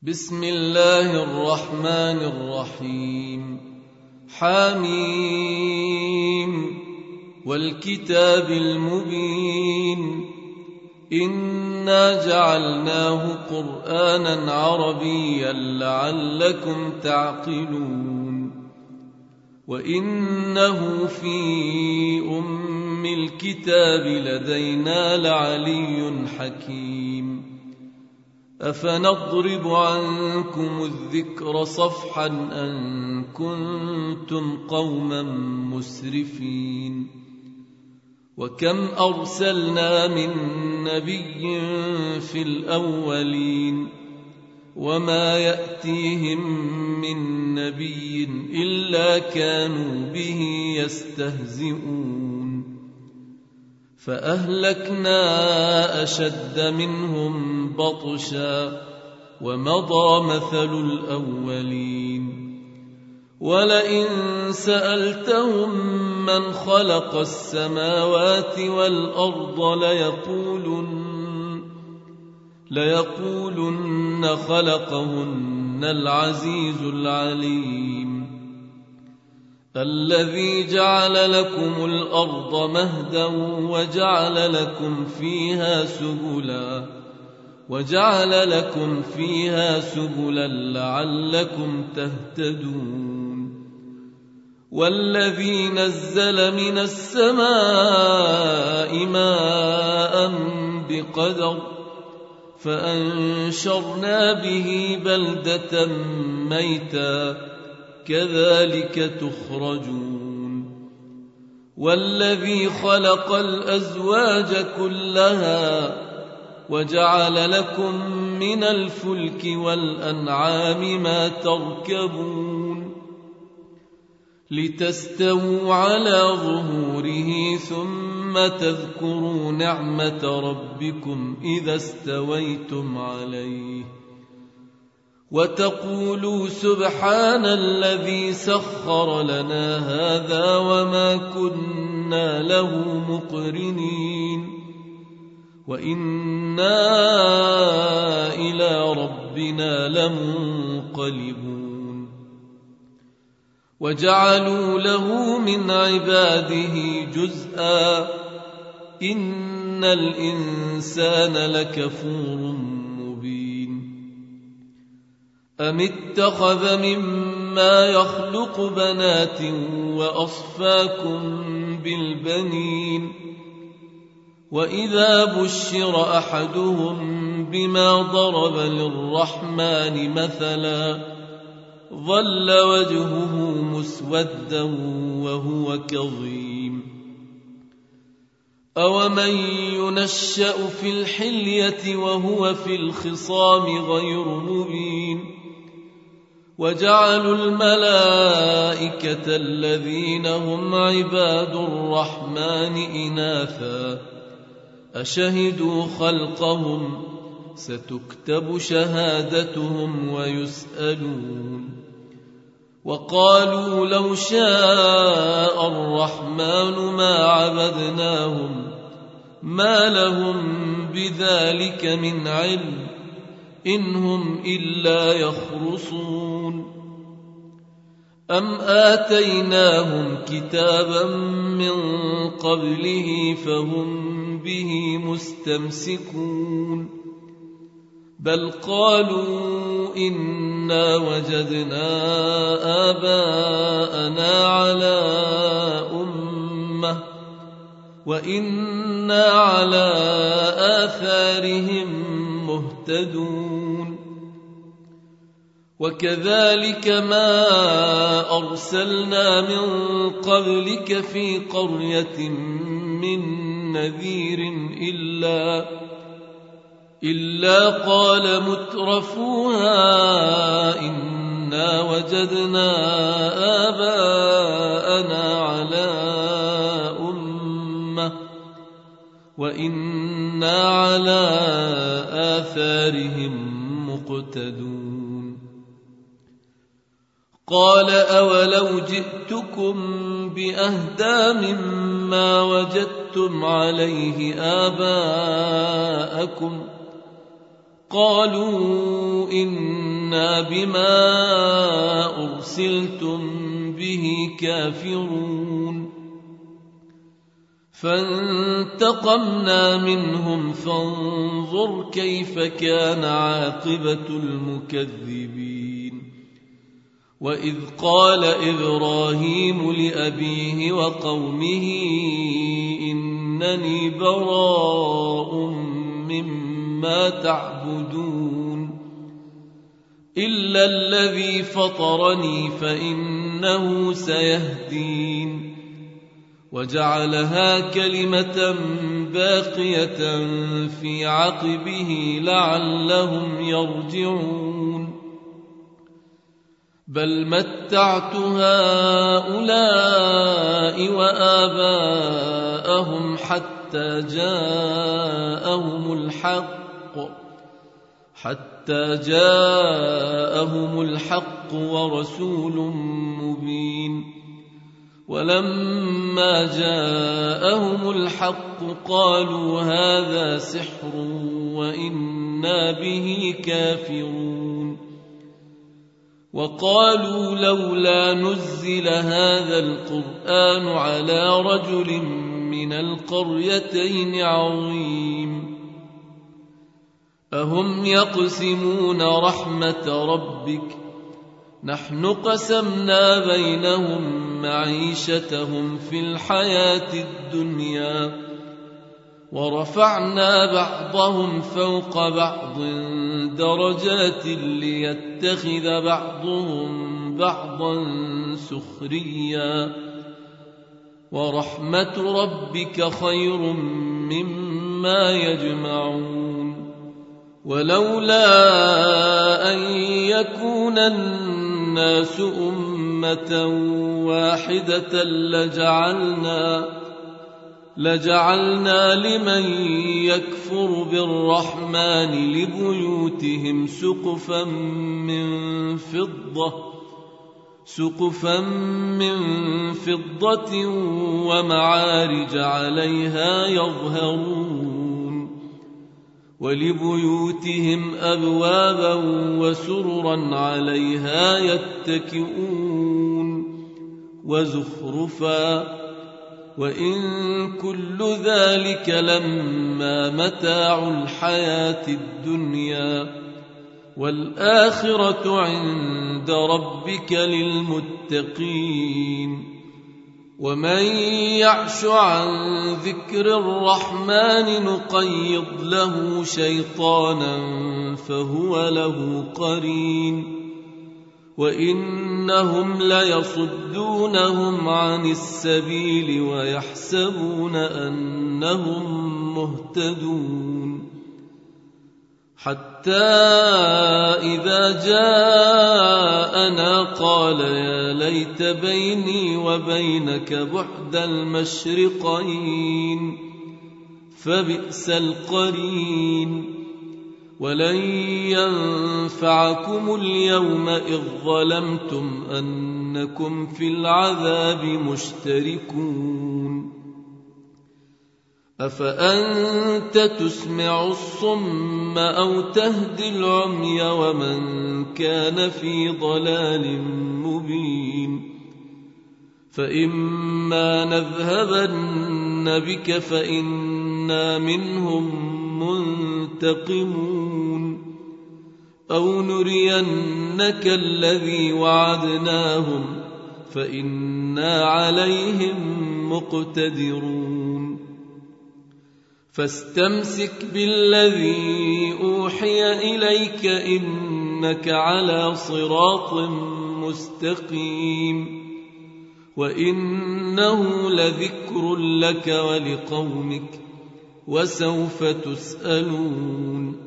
بسم الله الرحمن الرحيم. حميم والكتاب المبين إنا جعلناه قرآنا عربيا لعلكم تعقلون وإنه في أم الكتاب لدينا لعلي حكيم. أفنضرب عنكم الذكر صفحا أن كنتم قوما مسرفين. وكم أرسلنا من نبي في الأولين وما يأتيهم من نبي إلا كانوا به يستهزئون. فأهلكنا أشد منهم بطشا ومضى مثل الأولين. ولئن سألتهم من خلق السماوات والأرض ليقولن خلقهن العزيز العليم. الذي جعل لكم الأرض مهدا وجعل لكم فيها سبلا لعلكم تهتدون. والذي نزل من السماء ماء بقدر فأنشرنا به بلدة ميتا كذلك تخرجون. والذي خلق الأزواج كلها وجعل لكم من الفلك والأنعام ما تركبون لتستووا على ظهوره ثم تذكروا نعمة ربكم إذا استويتم عليه وتقولوا سبحان الذي سخر لنا هذا وما كنا له مقرنين وإنا إلى ربنا لمنقلبون. وجعلوا له من عباده جزءا إن الإنسان لكفور مبين. أم اتخذ مما يخلق بنات وأصفاكم بالبنين وإذا بشر أحدهم بما ضرب للرحمن مثلا ظل وجهه مسودا وهو كظيم. أومن ينشأ في الحلية وهو في الخصام غير مبين. وجعلوا الملائكة الذين هم عباد الرحمن إناثا أشهدوا خلقهم ستكتب شهادتهم ويسألون. وقالوا لو شاء الرحمن ما عبدناهم ما لهم بذلك من علم إن هم إلا يخرصون. أم آتيناهم كتابا من قبله فهم به مستمسكون. بل قالوا إنا وجدنا آباءنا على أمة وإنا على آثارهم مهتدون. وكذلك ما أرسلنا من قبلك في قرية من نذير إلا قال مترفوها إنا وجدنا آباءنا على أمة وإنا على آثارهم مقتدون. قال أولو جئتكم بأهدى مما وجدتم عليه آباءكم قالوا إنا بما أرسلتم به كافرون فانتقمنا منهم فانظر كيف كان عاقبة المكذبين وإذ قال إبراهيم لأبيه وقومه إنني براء مما تعبدون إلا الذي فطرني فإنه سيهدين وجعلها كلمة باقية في عقبه لعلهم يرجعون بل متعت هؤلاء وآباءهم حتى جاءهم الحق ورسول مبين ولما جاءهم الحق قالوا هذا سحر وإنا به كافرون وقالوا لولا نزل هذا القرآن على رجل من القريتين عظيم أهم يقسمون رحمة ربك نحن قسمنا بينهم معيشتهم في الحياة الدنيا ورفعنا بعضهم فوق بعض درجات ليتخذ بعضهم بعضا سخريا ورحمة ربك خير مما يجمعون ولولا أن يكون الناس أمة واحدة لجعلنا لمن يكفر بالرحمن لبيوتهم سقفا من فضة ومعارج عليها يظهرون ولبيوتهم أبوابا وسررا عليها يتكئون وزخرفا وإن كل ذلك لما متاع الحياة الدنيا والآخرة عند ربك للمتقين ومن يعش عن ذكر الرحمن نقيض له شيطانا فهو له قرين وإنهم ليصدونهم عن السبيل ويحسبون أنهم مهتدون حتى إذا جاءنا قال يا ليت بيني وبينك بعد المشرقين فبئس القرين ولن ينفعكم اليوم إذ ظلمتم أنكم في العذاب مشتركون أفأنت تسمع الصم أو تهدي العمي ومن كان في ضلال مبين فإما نذهبن بك فإنا منهم منتقمون أو نرينك الذي وعدناهم فإنا عليهم مقتدرون فاستمسك بالذي أوحي إليك إنك على صراط مستقيم وإنه لذكر لك ولقومك وسوف تسألون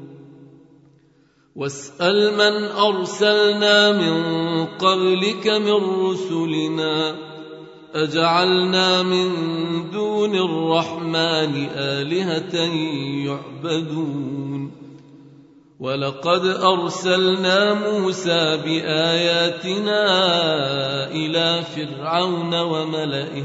واسأل من أرسلنا من قبلك من رسلنا أجعلنا من دون الرحمن آلهة يعبدون ولقد أرسلنا موسى بآياتنا إلى فرعون وملئه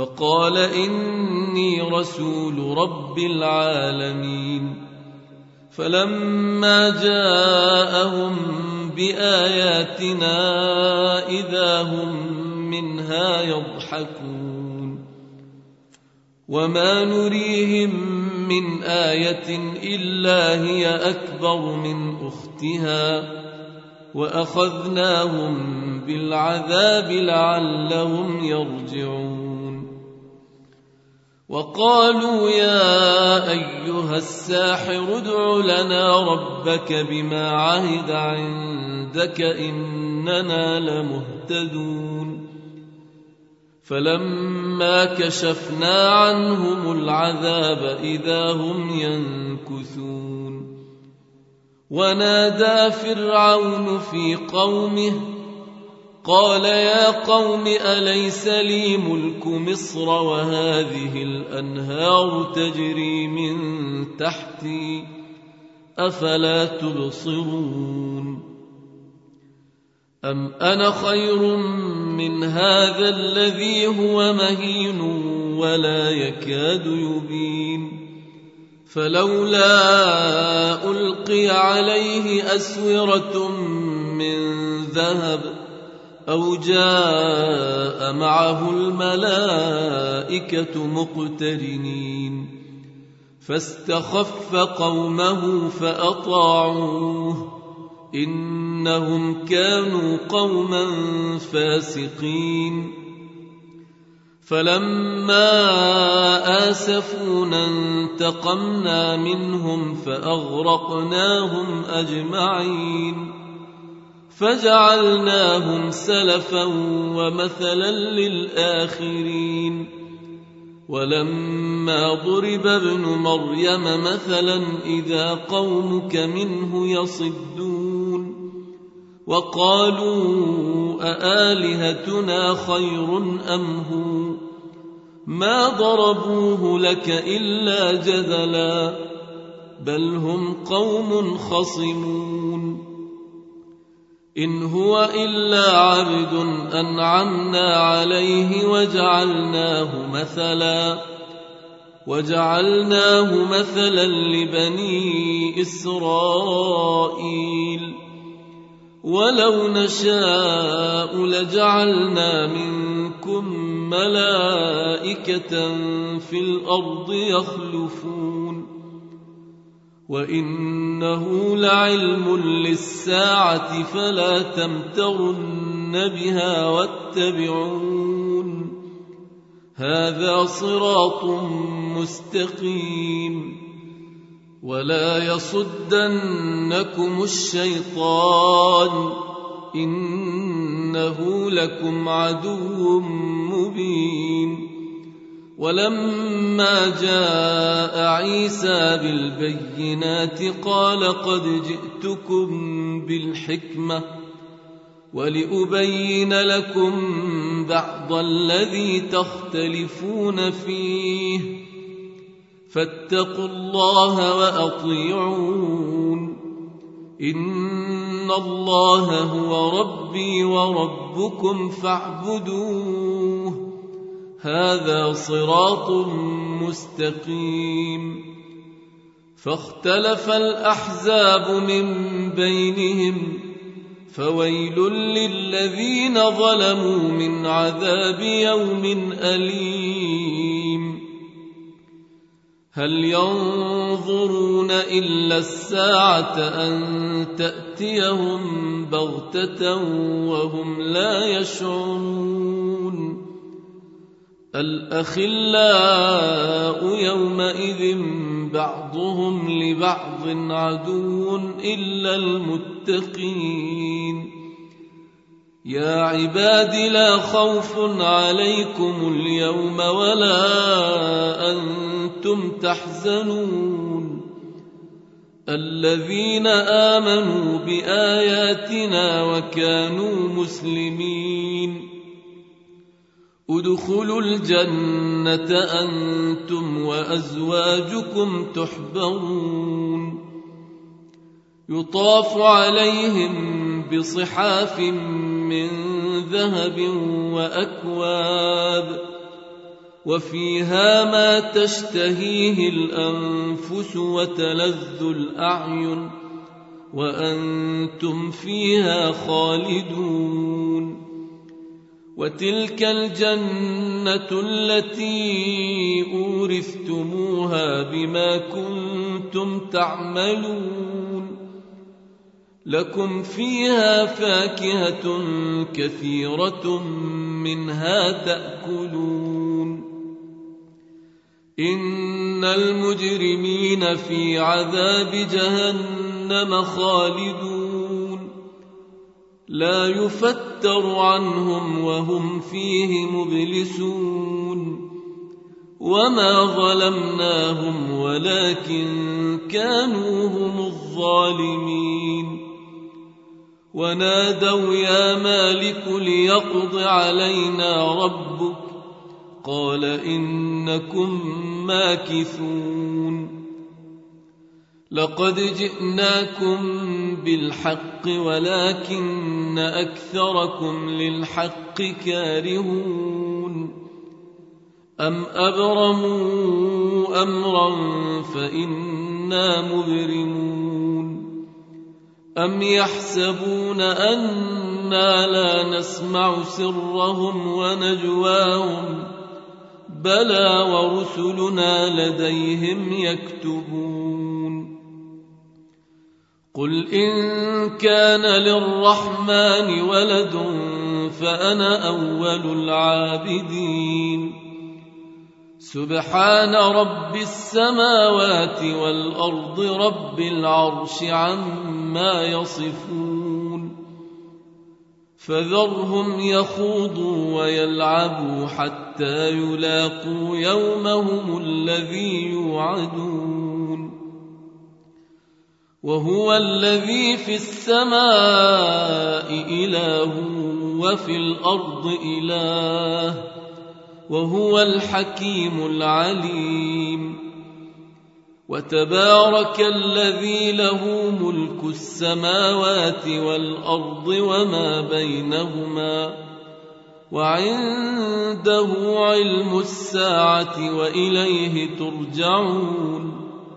فقال إني رسول رب العالمين فلما جاءهم بآياتنا إذا هم منها يضحكون وما نريهم من آية إلا هي أكبر من أختها وأخذناهم بالعذاب لعلهم يرجعون وقالوا يا أيها الساحر ادع لنا ربك بما عهد عندك إننا لمهتدون فلما كشفنا عنهم العذاب إذا هم ينكثون ونادى فرعون في قومه قال يا قوم أليس لي ملك مصر وهذه الأنهار تجري من تحتي أفلا تبصرون أم أنا خير من هذا الذي هو مهين ولا يكاد يبين فلولا ألقي عليه أسورة من ذهب أو جاء معه الملائكة مقترنين فاستخف قومه فأطاعوه إنهم كانوا قوما فاسقين فلما آسفونا انتقمنا منهم فأغرقناهم أجمعين فجعلناهم سلفا ومثلا للآخرين ولما ضرب ابن مريم مثلا إذا قومك منه يصدون وقالوا أآلهتنا خير أم هو ما ضربوه لك إلا جدلا بل هم قوم خصمون إن هو إلا عبد أنعمنا عليه وجعلناه مثلا لبني إسرائيل ولو نشاء لجعلنا منكم ملائكة في الأرض يخلفون وإنه لعلم للساعة فلا تمترن بها واتبعون هذا صراط مستقيم ولا يصدنكم الشيطان إنه لكم عدو مبين ولما جاء عيسى بالبينات قال قد جئتكم بالحكمة ولأبين لكم بعض الذي تختلفون فيه فاتقوا الله وأطيعون إن الله هو ربي وربكم فاعبدوه هذا صراط مستقيم فاختلف الأحزاب من بينهم فويل للذين ظلموا من عذاب يوم أليم هل ينظرون إلا الساعة أن تأتيهم بغتة وهم لا يشعرون الأخلاء يومئذ بعضهم لبعض عدو إلا المتقين يا عباد لا خوف عليكم اليوم ولا أنتم تحزنون الذين آمنوا بآياتنا وكانوا مسلمين ادخلوا الجنة أنتم وأزواجكم تحبرون يطاف عليهم بصحاف من ذهب وفيها ما تشتهيه الأنفس وتلذ الأعين وأنتم فيها خالدون. وتلك الجنة التي أورثتموها بما كنتم تعملون، لكم فيها فاكهة كثيرة منها تأكلون. إن المجرمين في عذاب جهنم خالدون، لا يفتر عنهم وهم فيه مبلسون. وما ظلمناهم ولكن كانوا هم الظالمين. ونادوا يا مالك ليقض علينا ربك، قال إنكم ماكثون. لقد جئناكم بالحق ولكن أكثركم للحق كارهون. أم أبرموا أمرا فإنا مبرمون. أم يحسبون أنا لا نسمع سرهم ونجواهم، بلى ورسلنا لديهم يكتبون. قل إن كان للرحمن ولد فأنا أول العابدين. سبحان رب السماوات والأرض رب العرش عما يصفون. فذرهم يخوضوا ويلعبوا حتى يلاقوا يومهم الذي يوعدون. وهو الذي في السماء إله وفي الأرض إله، وهو الحكيم العليم. وتبارك الذي له ملك السماوات والأرض وما بينهما، وعنده علم الساعة وإليه ترجعون.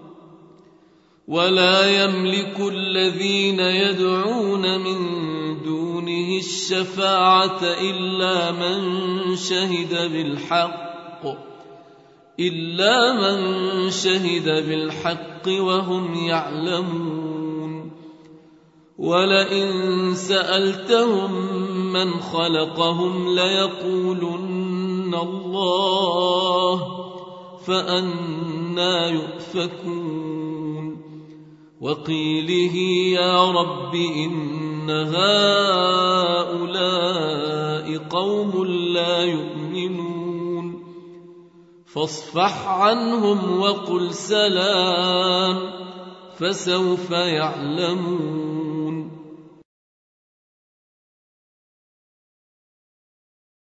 ولا يملك الذين يدعون من دونه الشفاعة إلا من شهد بالحق وهم يعلمون. ولئن سألتهم من خلقهم ليقولن الله، فأنى يؤفكون. وقيله يا رب إن هؤلاء قوم لا يؤمنون، فاصفح عنهم وقل سلام، فسوف يعلمون.